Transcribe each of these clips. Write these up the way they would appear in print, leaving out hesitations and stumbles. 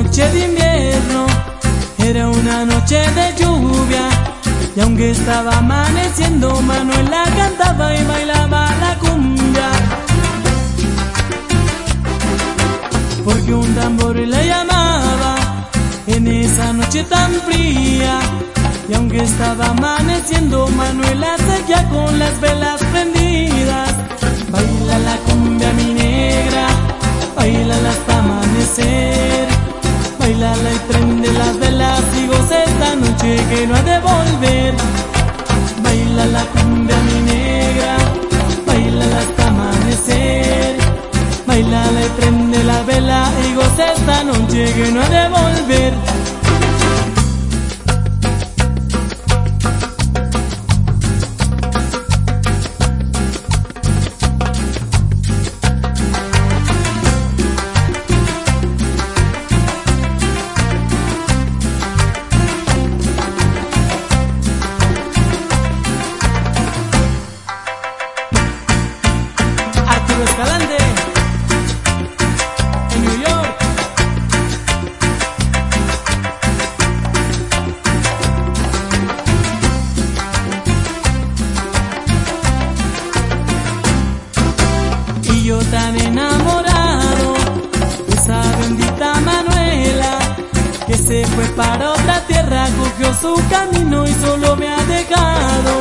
noche de invierno, era una noche de lluvia, y aunque estaba amaneciendo, Manuela cantaba y bailaba la cumbia, porque un tambor la llamaba en esa noche tan fría. Y aunque estaba amaneciendo, Manuela seguía con las velas prendidas. Baila la cumbia mi negra, bailala hasta amanecer, bailala y prende las velas y goza esta noche que no ha de volver. Baila la cumbia mi negra, bailala hasta amanecer, bailala y prende la vela y goza esta noche que no ha de volver. Escalante, en New York. Y yo tan enamorado de esa bendita Manuela, que se fue para otra tierra, cogió su camino y solo me ha dejado.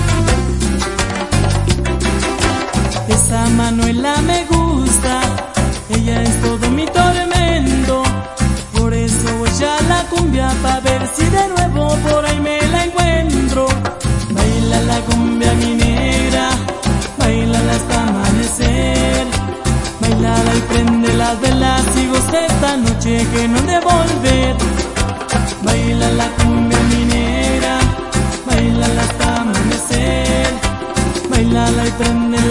Esa Manuela me gusta, ella es todo mi tormento, por eso voy a la cumbia pa' ver si de nuevo por ahí me la encuentro. Baila la cumbia mi negra, bailala hasta amanecer, bailala y prende las velas y goza esta noche que no han de volver. Baila la cumbia mi negra, bailala hasta amanecer, bailala y prende